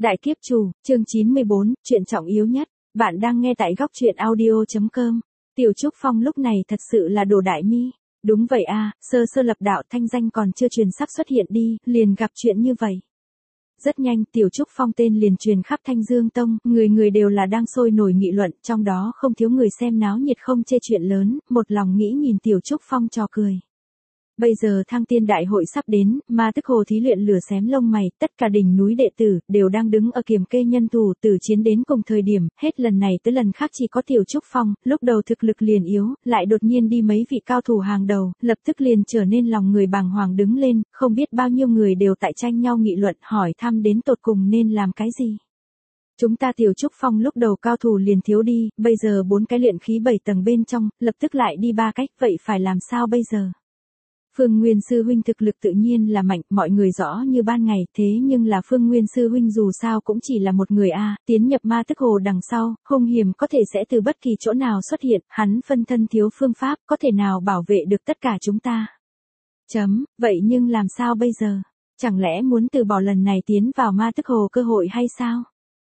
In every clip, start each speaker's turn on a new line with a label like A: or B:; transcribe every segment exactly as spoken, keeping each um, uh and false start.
A: Đại kiếp chủ, chương chín mươi bốn, chuyện trọng yếu nhất. Bạn đang nghe tại góc truyện audio chấm com. Tiểu Trúc Phong lúc này thật sự là đồ đại mi. Đúng vậy à, sơ sơ lập đạo thanh danh còn chưa truyền sắp xuất hiện đi, liền gặp chuyện như vậy. Rất nhanh Tiểu Trúc Phong tên liền truyền khắp Thanh Dương Tông, người người đều là đang sôi nổi nghị luận, trong đó không thiếu người xem náo nhiệt không chê chuyện lớn, một lòng nghĩ nhìn Tiểu Trúc Phong trò cười. Bây giờ thăng tiên đại hội sắp đến, ma tức hồ thí luyện lửa xém lông mày, tất cả đỉnh núi đệ tử, đều đang đứng ở kiềm kê nhân thủ từ chiến đến cùng thời điểm, hết lần này tới lần khác chỉ có Tiểu Trúc Phong, lúc đầu thực lực liền yếu, lại đột nhiên đi mấy vị cao thủ hàng đầu, lập tức liền trở nên lòng người bàng hoàng đứng lên, không biết bao nhiêu người đều tại tranh nhau nghị luận hỏi thăm đến tột cùng nên làm cái gì. Chúng ta Tiểu Trúc Phong lúc đầu cao thủ liền thiếu đi, bây giờ bốn cái luyện khí bảy tầng bên trong, lập tức lại đi ba cách, vậy phải làm sao bây giờ? Phương Nguyên Sư Huynh thực lực tự nhiên là mạnh, mọi người rõ như ban ngày, thế nhưng là Phương Nguyên Sư Huynh dù sao cũng chỉ là một người a, tiến nhập ma tức hồ đằng sau, hung hiểm có thể sẽ từ bất kỳ chỗ nào xuất hiện, hắn phân thân thiếu phương pháp, có thể nào bảo vệ được tất cả chúng ta. Chấm, vậy nhưng làm sao bây giờ? Chẳng lẽ muốn từ bỏ lần này tiến vào ma tức hồ cơ hội hay sao?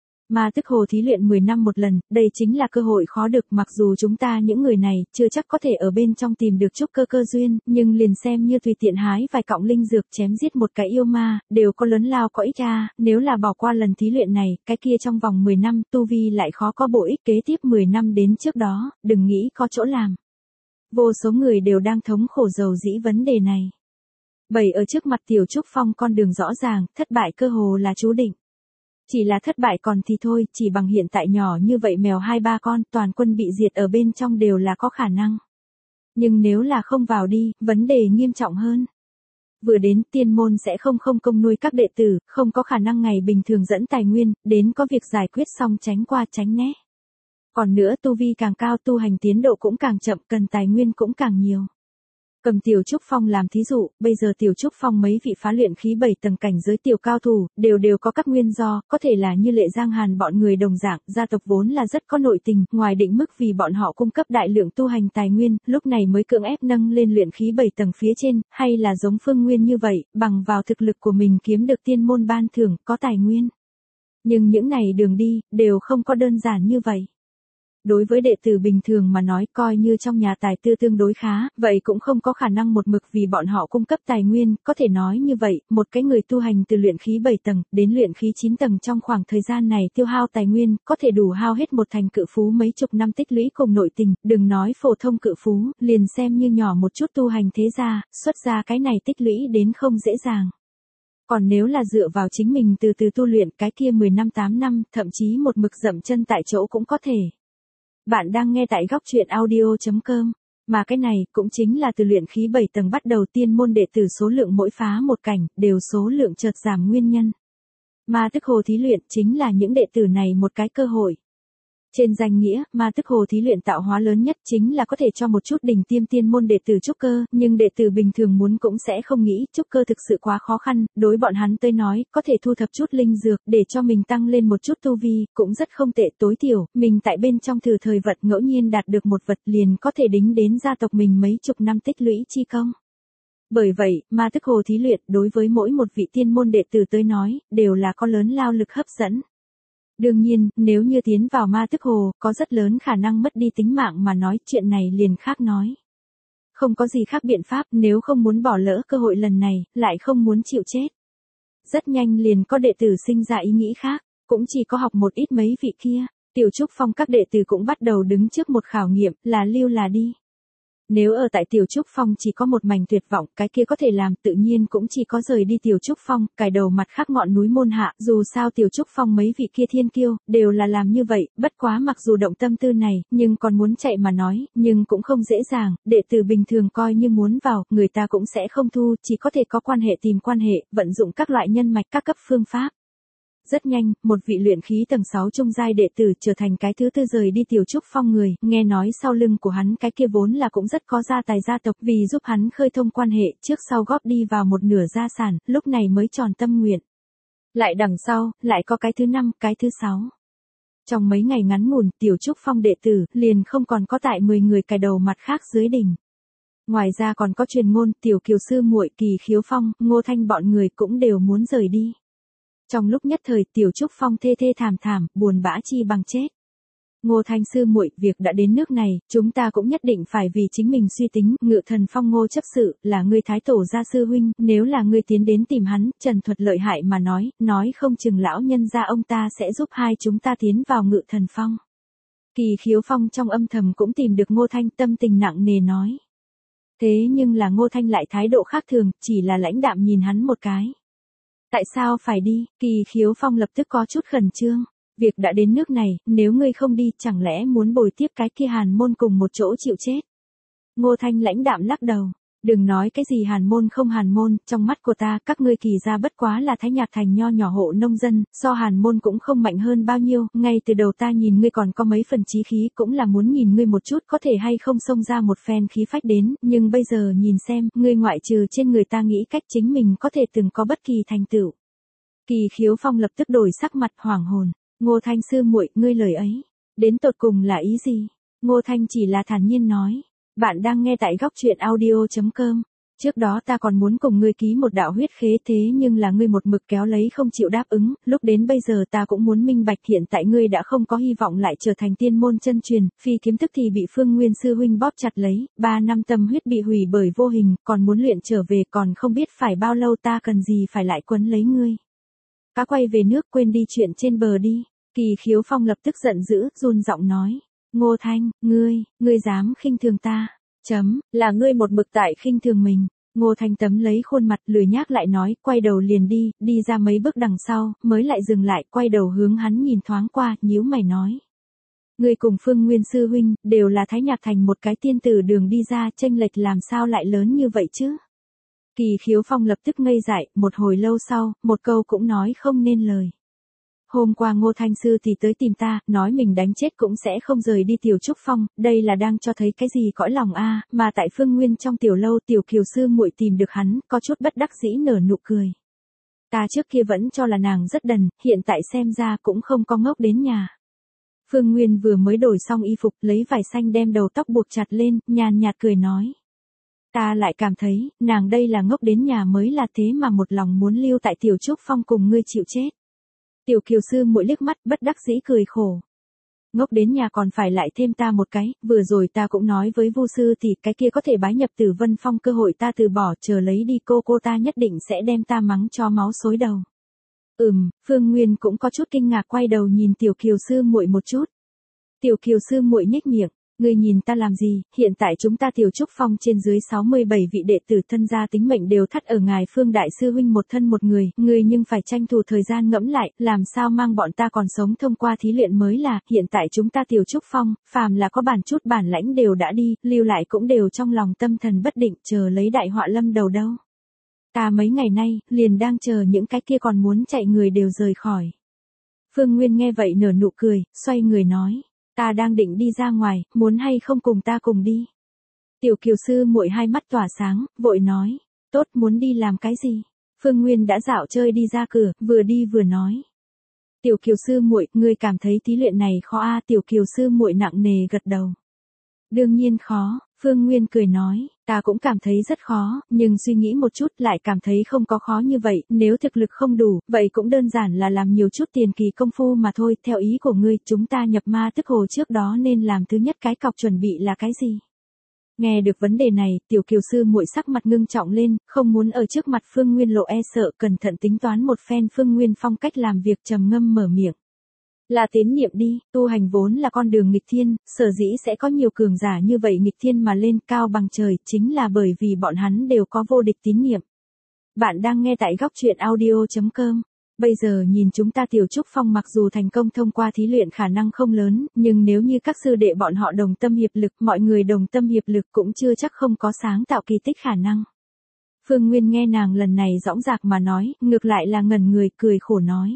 A: Ma tức hồ thí luyện mười năm một lần, đây chính là cơ hội khó được, mặc dù chúng ta những người này chưa chắc có thể ở bên trong tìm được chút cơ cơ duyên, nhưng liền xem như tùy tiện hái vài cọng linh dược chém giết một cái yêu ma, đều có lớn lao có ích ra, nếu là bỏ qua lần thí luyện này, cái kia trong vòng mười năm tu vi lại khó có bổ ích, kế tiếp mười năm đến trước đó, đừng nghĩ có chỗ làm. Vô số người đều đang thống khổ dầu dĩ vấn đề này. Bày ở trước mặt Tiểu Trúc Phong con đường rõ ràng, thất bại cơ hồ là chú định. Chỉ là thất bại còn thì thôi, chỉ bằng hiện tại nhỏ như vậy mèo hai ba con, toàn quân bị diệt ở bên trong đều là có khả năng. Nhưng nếu là không vào đi, vấn đề nghiêm trọng hơn. Vừa đến tiên môn sẽ không không công nuôi các đệ tử, không có khả năng ngày bình thường dẫn tài nguyên, đến có việc giải quyết xong tránh qua tránh né. Còn nữa tu vi càng cao tu hành tiến độ cũng càng chậm, cần tài nguyên cũng càng nhiều. Cầm Tiểu Trúc Phong làm thí dụ, bây giờ Tiểu Trúc Phong mấy vị phá luyện khí bảy tầng cảnh giới tiểu cao thủ, đều đều có các nguyên do, có thể là như Lệ Giang Hàn bọn người đồng dạng, gia tộc vốn là rất có nội tình, ngoài định mức vì bọn họ cung cấp đại lượng tu hành tài nguyên, lúc này mới cưỡng ép nâng lên luyện khí bảy tầng phía trên, hay là giống Phương Nguyên như vậy, bằng vào thực lực của mình kiếm được tiên môn ban thưởng, có tài nguyên. Nhưng những này đường đi, đều không có đơn giản như vậy. Đối với đệ tử bình thường mà nói, coi như trong nhà tài tư tương đối khá, vậy cũng không có khả năng một mực vì bọn họ cung cấp tài nguyên, có thể nói như vậy, một cái người tu hành từ luyện khí bảy tầng đến luyện khí chín tầng trong khoảng thời gian này tiêu hao tài nguyên, có thể đủ hao hết một thành cự phú mấy chục năm tích lũy cùng nội tình, đừng nói phổ thông cự phú, liền xem như nhỏ một chút tu hành thế gia, xuất ra cái này tích lũy đến không dễ dàng. Còn nếu là dựa vào chính mình từ từ tu luyện, cái kia mười năm tám năm, thậm chí một mực dậm chân tại chỗ cũng có thể. Bạn đang nghe tại góc truyện audio chấm com, mà cái này cũng chính là từ luyện khí bảy tầng bắt đầu tiên môn đệ tử số lượng mỗi phá một cảnh, đều số lượng chợt giảm nguyên nhân. Ma tức hồ thí luyện chính là những đệ tử này một cái cơ hội. Trên danh nghĩa, ma tức hồ thí luyện tạo hóa lớn nhất chính là có thể cho một chút đỉnh tiêm tiên môn đệ tử trúc cơ, nhưng đệ tử bình thường muốn cũng sẽ không nghĩ trúc cơ thực sự quá khó khăn, đối bọn hắn tới nói, có thể thu thập chút linh dược để cho mình tăng lên một chút tu vi, cũng rất không tệ, tối thiểu, mình tại bên trong thử thời vật ngẫu nhiên đạt được một vật liền có thể đính đến gia tộc mình mấy chục năm tích lũy chi công. Bởi vậy, ma tức hồ thí luyện đối với mỗi một vị tiên môn đệ tử tới nói, đều là có lớn lao lực hấp dẫn. Đương nhiên, nếu như tiến vào ma tức hồ, có rất lớn khả năng mất đi tính mạng mà nói, chuyện này liền khác nói. Không có gì khác biện pháp, nếu không muốn bỏ lỡ cơ hội lần này, lại không muốn chịu chết. Rất nhanh liền có đệ tử sinh ra ý nghĩ khác, cũng chỉ có học một ít mấy vị kia, Tiểu Trúc Phong các đệ tử cũng bắt đầu đứng trước một khảo nghiệm, là lưu là đi. Nếu ở tại Tiểu Trúc Phong chỉ có một mảnh tuyệt vọng, cái kia có thể làm, tự nhiên cũng chỉ có rời đi Tiểu Trúc Phong, cài đầu mặt khác ngọn núi môn hạ, dù sao Tiểu Trúc Phong mấy vị kia thiên kiêu, đều là làm như vậy, bất quá mặc dù động tâm tư này, nhưng còn muốn chạy mà nói, nhưng cũng không dễ dàng, đệ tử bình thường coi như muốn vào, người ta cũng sẽ không thu, chỉ có thể có quan hệ tìm quan hệ, vận dụng các loại nhân mạch các cấp phương pháp. Rất nhanh, một vị luyện khí tầng sáu trung giai đệ tử trở thành cái thứ tư rời đi Tiểu Trúc Phong người, nghe nói sau lưng của hắn cái kia vốn là cũng rất có gia tài gia tộc, vì giúp hắn khơi thông quan hệ, trước sau góp đi vào một nửa gia sản, lúc này mới tròn tâm nguyện. Lại đằng sau, lại có cái thứ năm, cái thứ sáu. Trong mấy ngày ngắn ngủn, Tiểu Trúc Phong đệ tử, liền không còn có tại mười người cài đầu mặt khác dưới đỉnh. Ngoài ra còn có truyền ngôn, Tiểu Kiều Sư muội Kỳ Khiếu Phong, Ngô Thanh bọn người cũng đều muốn rời đi. Trong lúc nhất thời Tiểu Trúc Phong thê thê thảm thảm, buồn bã chi bằng chết. Ngô Thanh sư muội, việc đã đến nước này, chúng ta cũng nhất định phải vì chính mình suy tính. Ngự Thần Phong Ngô chấp sự, là ngươi thái tổ gia sư huynh, nếu là ngươi tiến đến tìm hắn, Trần Thuật lợi hại mà nói, nói không chừng lão nhân gia ông ta sẽ giúp hai chúng ta tiến vào Ngự Thần Phong. Kỳ Khiếu Phong trong âm thầm cũng tìm được Ngô Thanh, tâm tình nặng nề nói. Thế nhưng là Ngô Thanh lại thái độ khác thường, chỉ là lãnh đạm nhìn hắn một cái. Tại sao phải đi? Kỳ Khiếu Phong lập tức có chút khẩn trương. Việc đã đến nước này, nếu ngươi không đi, chẳng lẽ muốn bồi tiếp cái kia Hàn Môn cùng một chỗ chịu chết? Ngô Thanh lãnh đạm lắc đầu. Đừng nói cái gì Hàn Môn không Hàn Môn, trong mắt của ta, các ngươi Kỳ gia bất quá là Thái Nhạc Thành nho nhỏ hộ nông dân, so Hàn Môn cũng không mạnh hơn bao nhiêu, ngay từ đầu ta nhìn ngươi còn có mấy phần chí khí, cũng là muốn nhìn ngươi một chút có thể hay không xông ra một phen khí phách đến, nhưng bây giờ nhìn xem, ngươi ngoại trừ trên người ta nghĩ cách chính mình có thể từng có bất kỳ thành tựu. Kỳ Khiếu Phong lập tức đổi sắc mặt hoảng hồn. Ngô Thanh sư muội, ngươi lời ấy, đến tột cùng là ý gì? Ngô Thanh chỉ là thản nhiên nói. Bạn đang nghe tại góc truyện audio chấm com. Trước đó ta còn muốn cùng ngươi ký một đạo huyết khế, thế nhưng là ngươi một mực kéo lấy không chịu đáp ứng, lúc đến bây giờ ta cũng muốn minh bạch, hiện tại ngươi đã không có hy vọng lại trở thành tiên môn chân truyền, phi kiếm tức thì bị Phương Nguyên sư huynh bóp chặt lấy, ba năm tâm huyết bị hủy bởi vô hình, còn muốn luyện trở về, còn không biết phải bao lâu, ta cần gì phải lại quấn lấy ngươi. Cá quay về nước, quên đi chuyện trên bờ đi. Kỳ Khiếu Phong lập tức giận dữ, run giọng nói. Ngô Thanh, ngươi, ngươi dám khinh thường ta. Chấm, là ngươi một mực tại khinh thường mình. Ngô Thanh tấm lấy khuôn mặt lười nhác lại nói, quay đầu liền đi, đi ra mấy bước đằng sau, mới lại dừng lại, quay đầu hướng hắn nhìn thoáng qua, nhíu mày nói. Ngươi cùng Phương Nguyên sư huynh, đều là Thái Nhạc Thành một cái tiên tử đường đi ra, chênh lệch làm sao lại lớn như vậy chứ? Kỳ Khiếu Phong lập tức ngây dại, một hồi lâu sau, một câu cũng nói không nên lời. Hôm qua Ngô Thanh sư thì tới tìm ta, nói mình đánh chết cũng sẽ không rời đi Tiểu Trúc Phong, đây là đang cho thấy cái gì cõi lòng a, mà tại Phương Nguyên trong tiểu lâu Tiểu Kiều sư muội tìm được hắn, có chút bất đắc dĩ nở nụ cười. Ta trước kia vẫn cho là nàng rất đần, hiện tại xem ra cũng không có ngốc đến nhà. Phương Nguyên vừa mới đổi xong y phục, lấy vải xanh đem đầu tóc buộc chặt lên, nhàn nhạt cười nói. Ta lại cảm thấy, nàng đây là ngốc đến nhà mới là, thế mà một lòng muốn lưu tại Tiểu Trúc Phong cùng ngươi chịu chết. Tiểu Kiều sư muội liếc mắt bất đắc dĩ cười khổ. Ngốc đến nhà còn phải lại thêm ta một cái, vừa rồi ta cũng nói với Vu sư thì cái kia có thể bái nhập Tử Vân Phong, cơ hội ta từ bỏ, chờ lấy đi cô cô ta nhất định sẽ đem ta mắng cho máu xối đầu. Ừm, Phương Nguyên cũng có chút kinh ngạc, quay đầu nhìn Tiểu Kiều sư muội một chút. Tiểu Kiều sư muội nhếch miệng. Ngươi nhìn ta làm gì, hiện tại chúng ta Tiểu Trúc Phong trên dưới sáu mươi bảy vị đệ tử thân gia tính mệnh đều thắt ở ngài Phương đại sư huynh một thân một người, ngươi nhưng phải tranh thủ thời gian ngẫm lại, làm sao mang bọn ta còn sống thông qua thí luyện mới là, hiện tại chúng ta Tiểu Trúc Phong, phàm là có bản chút bản lãnh đều đã đi, lưu lại cũng đều trong lòng tâm thần bất định, chờ lấy đại họa lâm đầu đâu. Ta mấy ngày nay, liền đang chờ những cái kia còn muốn chạy người đều rời khỏi. Phương Nguyên nghe vậy nở nụ cười, xoay người nói. Ta đang định đi ra ngoài, muốn hay không cùng ta cùng đi? Tiểu Kiều sư muội hai mắt tỏa sáng, vội nói, tốt, muốn đi làm cái gì? Phương Nguyên đã dạo chơi đi ra cửa, vừa đi vừa nói. Tiểu Kiều sư muội, ngươi cảm thấy thí luyện này khó a? À? Tiểu Kiều sư muội nặng nề gật đầu. Đương nhiên khó, Phương Nguyên cười nói, ta cũng cảm thấy rất khó, nhưng suy nghĩ một chút lại cảm thấy không có khó như vậy, nếu thực lực không đủ, vậy cũng đơn giản là làm nhiều chút tiền kỳ công phu mà thôi, theo ý của ngươi, chúng ta nhập ma tức hồ trước đó nên làm thứ nhất cái cọc chuẩn bị là cái gì? Nghe được vấn đề này, Tiểu Kiều sư muội sắc mặt ngưng trọng lên, không muốn ở trước mặt Phương Nguyên lộ e sợ, cẩn thận tính toán một phen Phương Nguyên phong cách làm việc, trầm ngâm mở miệng. Là tín niệm đi, tu hành vốn là con đường nghịch thiên, sở dĩ sẽ có nhiều cường giả như vậy nghịch thiên mà lên cao bằng trời, chính là bởi vì bọn hắn đều có vô địch tín niệm. Bạn đang nghe tại góc truyện audio chấm com. Bây giờ nhìn chúng ta Tiểu Trúc Phong mặc dù thành công thông qua thí luyện khả năng không lớn, nhưng nếu như các sư đệ bọn họ đồng tâm hiệp lực, mọi người đồng tâm hiệp lực cũng chưa chắc không có sáng tạo kỳ tích khả năng. Phương Nguyên nghe nàng lần này dõng dạc mà nói, ngược lại là ngẩn người, cười khổ nói.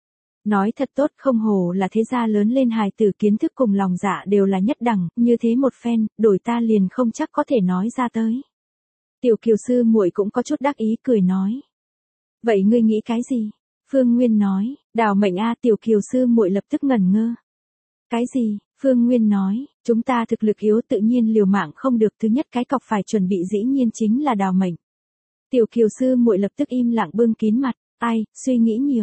A: Nói thật tốt, không hổ là thế gia lớn lên hài tử, kiến thức cùng lòng dạ đều là nhất đẳng, như thế một phen, đổi ta liền không chắc có thể nói ra tới. Tiểu Kiều sư muội cũng có chút đắc ý cười nói. Vậy ngươi nghĩ cái gì? Phương Nguyên nói, đào mệnh a. Tiểu Kiều sư muội lập tức ngẩn ngơ. Cái gì? Phương Nguyên nói, chúng ta thực lực yếu tự nhiên liều mạng không được, thứ nhất cái cọc phải chuẩn bị dĩ nhiên chính là đào mệnh. Tiểu Kiều sư muội lập tức im lặng bưng kín mặt, ai, suy nghĩ nhiều.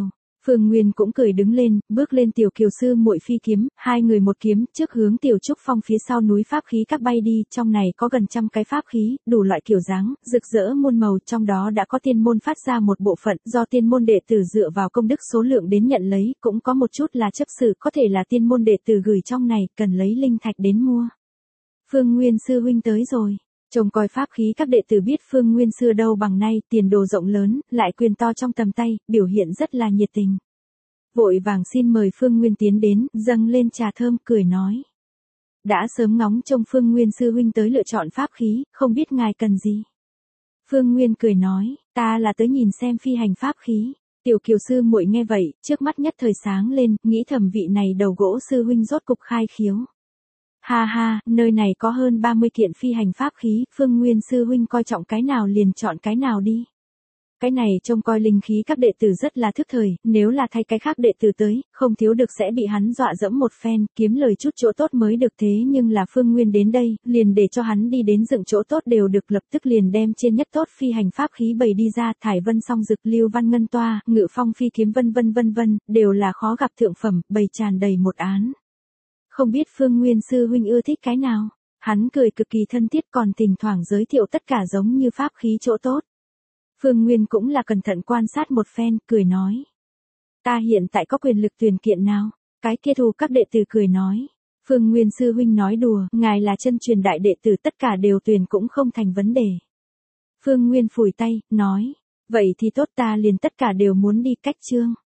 A: Phương Nguyên cũng cười đứng lên, bước lên Tiểu Kiều sư muội phi kiếm, hai người một kiếm, trước hướng Tiểu Trúc Phong phía sau núi pháp khí các bay đi, trong này có gần trăm cái pháp khí, đủ loại kiểu dáng, rực rỡ muôn màu, trong đó đã có tiên môn phát ra một bộ phận, do tiên môn đệ tử dựa vào công đức số lượng đến nhận lấy, cũng có một chút là chấp sự, có thể là tiên môn đệ tử gửi trong này, cần lấy linh thạch đến mua. Phương Nguyên sư huynh tới rồi. Trông coi pháp khí các đệ tử biết Phương Nguyên xưa đâu bằng nay, tiền đồ rộng lớn, lại quyền to trong tầm tay, biểu hiện rất là nhiệt tình. Vội vàng xin mời Phương Nguyên tiến đến, dâng lên trà thơm, cười nói. Đã sớm ngóng trông Phương Nguyên sư huynh tới lựa chọn pháp khí, không biết ngài cần gì. Phương Nguyên cười nói, ta là tới nhìn xem phi hành pháp khí. Tiểu Kiều sư muội nghe vậy, trước mắt nhất thời sáng lên, nghĩ thầm vị này đầu gỗ sư huynh rốt cục khai khiếu. Ha ha, nơi này có hơn ba mươi kiện phi hành pháp khí, Phương Nguyên sư huynh coi trọng cái nào liền chọn cái nào đi. Cái này trông coi linh khí các đệ tử rất là thức thời, nếu là thay cái khác đệ tử tới, không thiếu được sẽ bị hắn dọa dẫm một phen, kiếm lời chút chỗ tốt mới được, thế nhưng là Phương Nguyên đến đây, liền để cho hắn đi đến dựng chỗ tốt đều được, lập tức liền đem trên nhất tốt phi hành pháp khí bày đi ra, thải vân song dực, lưu văn ngân toa, ngự phong phi kiếm vân vân vân vân, đều là khó gặp thượng phẩm, bày tràn đầy một án. Không biết Phương Nguyên sư huynh ưa thích cái nào? Hắn cười cực kỳ thân thiết, còn thỉnh thoảng giới thiệu tất cả giống như pháp khí chỗ tốt. Phương Nguyên cũng là cẩn thận quan sát một phen, cười nói. Ta hiện tại có quyền lực tuyển kiện nào? Cái kia thù các đệ tử cười nói. Phương Nguyên sư huynh nói đùa, ngài là chân truyền đại đệ tử, tất cả đều tuyển cũng không thành vấn đề. Phương Nguyên phủi tay, nói. Vậy thì tốt, ta liền tất cả đều muốn đi, cách chương.